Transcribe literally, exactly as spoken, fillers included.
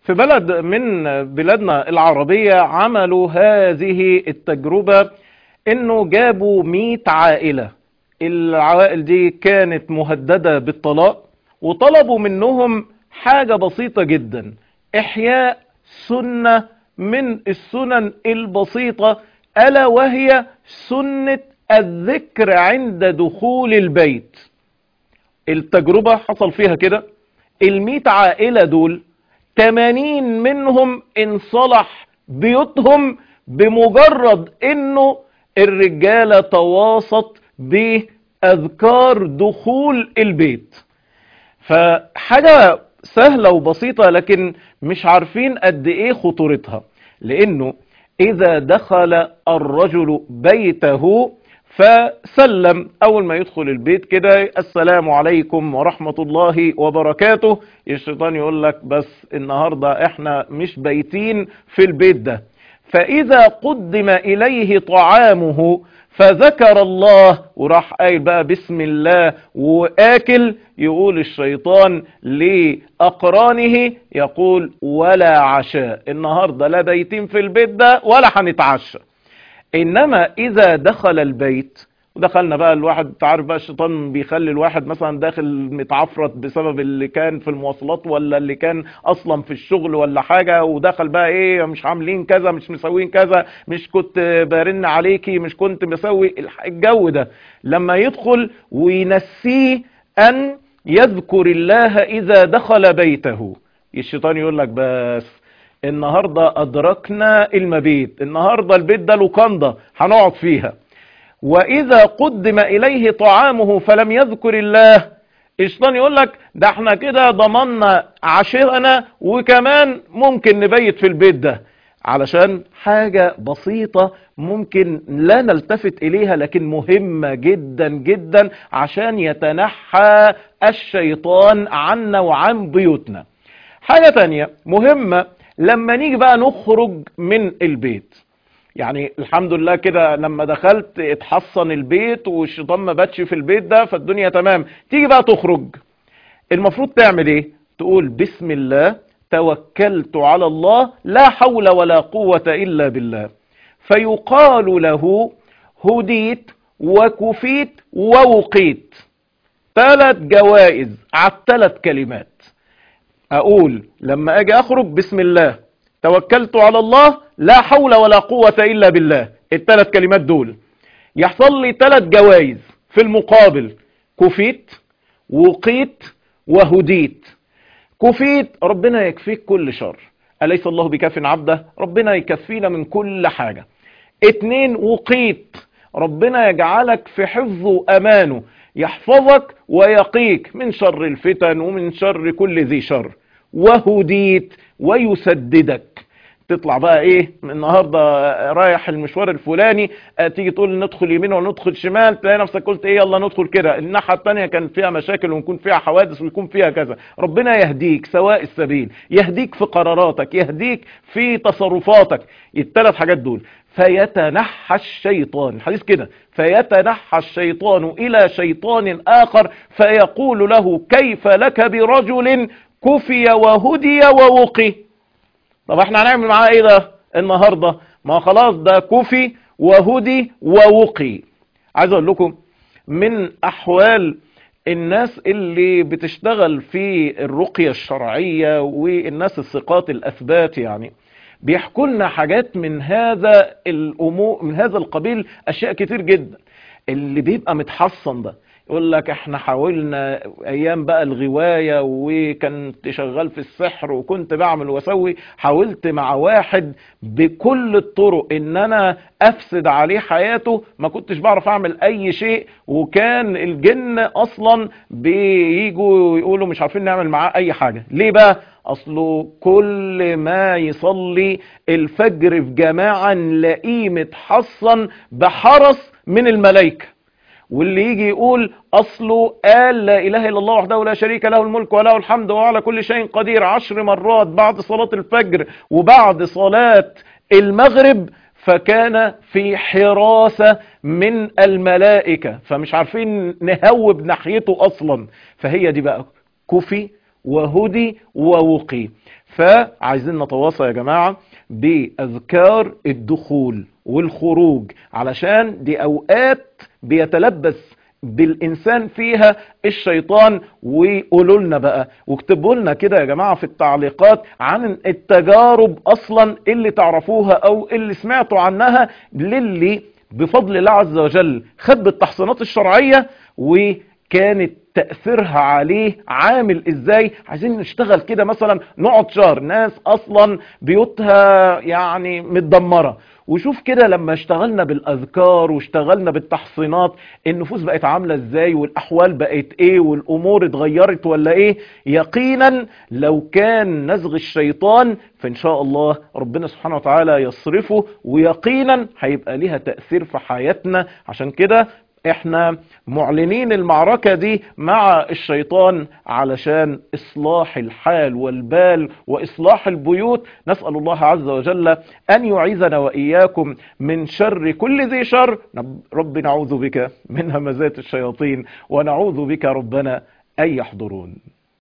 في بلد من بلادنا العربية عملوا هذه التجربة، انه جابوا مئة عائلة. العوائل دي كانت مهددة بالطلاق، وطلبوا منهم حاجة بسيطة جدا: احياء سنة من السنن البسيطة، ألا وهي سنة الذكر عند دخول البيت. التجربة حصل فيها كده، المئة عائلة دول تمانين منهم انصلح بيوتهم بمجرد انه الرجالة تواصت بأذكار دخول البيت. فحاجة سهلة وبسيطة، لكن مش عارفين قد ايه خطورتها. لانه اذا دخل الرجل بيته فسلم، اول ما يدخل البيت كده: السلام عليكم ورحمة الله وبركاته. الشيطان يقول لك: بس النهاردة احنا مش بيتين في البيت ده. فاذا قدم اليه طعامه فذكر الله وراح قايل بقى بسم الله واكل، يقول الشيطان لأقرانه، يقول: ولا عشاء، النهاردة لا بيتين في البيت ده ولا هنتعشى. انما اذا دخل البيت، ودخلنا بقى الواحد تعرف بقى الشيطان بيخلي الواحد مثلا داخل متعفرت بسبب اللي كان في المواصلات ولا اللي كان اصلا في الشغل ولا حاجة، ودخل بقى ايه: مش عاملين كذا، مش مسوين كذا، مش كنت برن عليكي، مش كنت مسوي الجو ده. لما يدخل وينسيه ان يذكر الله اذا دخل بيته، الشيطان يقول لك: بس النهاردة أدركنا المبيت، النهاردة البيت ده لوكاندا هنقعد فيها. وإذا قدم إليه طعامه فلم يذكر الله، الشيطان يقول لك: ده احنا كده ضمننا عشرنا وكمان ممكن نبيت في البيت ده. علشان حاجة بسيطة ممكن لا نلتفت إليها، لكن مهمة جدا جدا عشان يتنحى الشيطان عنا وعن بيوتنا. حاجة تانية مهمة لما نيجي بقى نخرج من البيت، يعني الحمد لله كده لما دخلت اتحصن البيت والشيطان ما باتش في البيت ده فالدنيا تمام. تيجي بقى تخرج، المفروض تعمل ايه؟ تقول: بسم الله توكلت على الله لا حول ولا قوة الا بالله. فيقال له: هديت وكفيت ووقيت. ثلاث جوائز على الثلاث كلمات. اقول لما اجي اخرج: بسم الله توكلت على الله لا حول ولا قوة الا بالله. الثلاث كلمات دول يحصل لي ثلاث جوائز في المقابل: كفيت، وقيت، وهديت. كفيت، ربنا يكفيك كل شر، أليس الله بكاف عبده، ربنا يكفينا من كل حاجة. اتنين، وقيت، ربنا يجعلك في حفظه وأمانه، يحفظك ويقيك من شر الفتن ومن شر كل ذي شر. وهديت، ويسددك. تطلع بقى ايه النهارده رايح المشوار الفلاني، تيجي تقول ندخل يمين ولا ندخل شمال، تلاقي نفسك قلت ايه يلا ندخل كده، الناحيه الثانيه كان فيها مشاكل ويكون فيها حوادث ويكون فيها كذا. ربنا يهديك سواء السبيل، يهديك في قراراتك، يهديك في تصرفاتك. الثلاث حاجات دول. فيتنحى الشيطان، الحديث كده: فيتنحى الشيطان الى شيطان اخر فيقول له: كيف لك برجل كفي وهدي ووقي. طب احنا هنعمل معاه ايه ده النهاردة؟ ما خلاص ده كفي وهدي ووقي. عايز اقول لكم من احوال الناس اللي بتشتغل في الرقية الشرعية والناس الثقات الاثبات، يعني بيحكوا لنا حاجات من هذا الامور من هذا القبيل، اشياء كتير جدا. اللي بيبقى متحصن ده يقول لك: احنا حاولنا ايام بقى الغواية وكنت شغال في السحر وكنت بعمل واسوي، حاولت مع واحد بكل الطرق ان انا افسد عليه حياته، ما كنتش بعرف اعمل اي شيء، وكان الجن اصلا بييجوا يقولوا مش عارفين نعمل معاه اي حاجة. ليه بقى؟ اصله كل ما يصلي الفجر في جماعة نلاقيه متحصن بحرس من الملائكة. واللي يجي يقول اصله قال لا اله الا الله وحده لا شريك له الملك وله الحمد وهو على كل شيء قدير عشر مرات بعد صلاة الفجر وبعد صلاة المغرب، فكان في حراسة من الملائكة، فمش عارفين نهوب ناحيته اصلا. فهي دي بقى كفي وهدي ووقي. فعايزين نتواصى يا جماعة بأذكار الدخول والخروج، علشان دي أوقات بيتلبس بالإنسان فيها الشيطان. وقولوا لنا بقى واكتبوا لنا كده يا جماعة في التعليقات عن التجارب أصلا اللي تعرفوها أو اللي سمعتوا عنها، للي بفضل الله عز وجل خد بالتحصينات الشرعية وكانت تأثيرها عليه عامل ازاي. عايزين نشتغل كده مثلا نقعد شهر، ناس اصلا بيوتها يعني متدمرة، وشوف كده لما اشتغلنا بالاذكار واشتغلنا بالتحصينات النفوس بقت عاملة ازاي، والاحوال بقت ايه، والامور اتغيرت ولا ايه. يقينا لو كان نزغ الشيطان فان شاء الله ربنا سبحانه وتعالى يصرفه، ويقينا هيبقى ليها تأثير في حياتنا. عشان كده احنا معلنين المعركة دي مع الشيطان علشان اصلاح الحال والبال واصلاح البيوت. نسأل الله عز وجل ان يعيذنا واياكم من شر كل ذي شر. رب نعوذ بك من همزات الشياطين، ونعوذ بك ربنا ان يحضرون.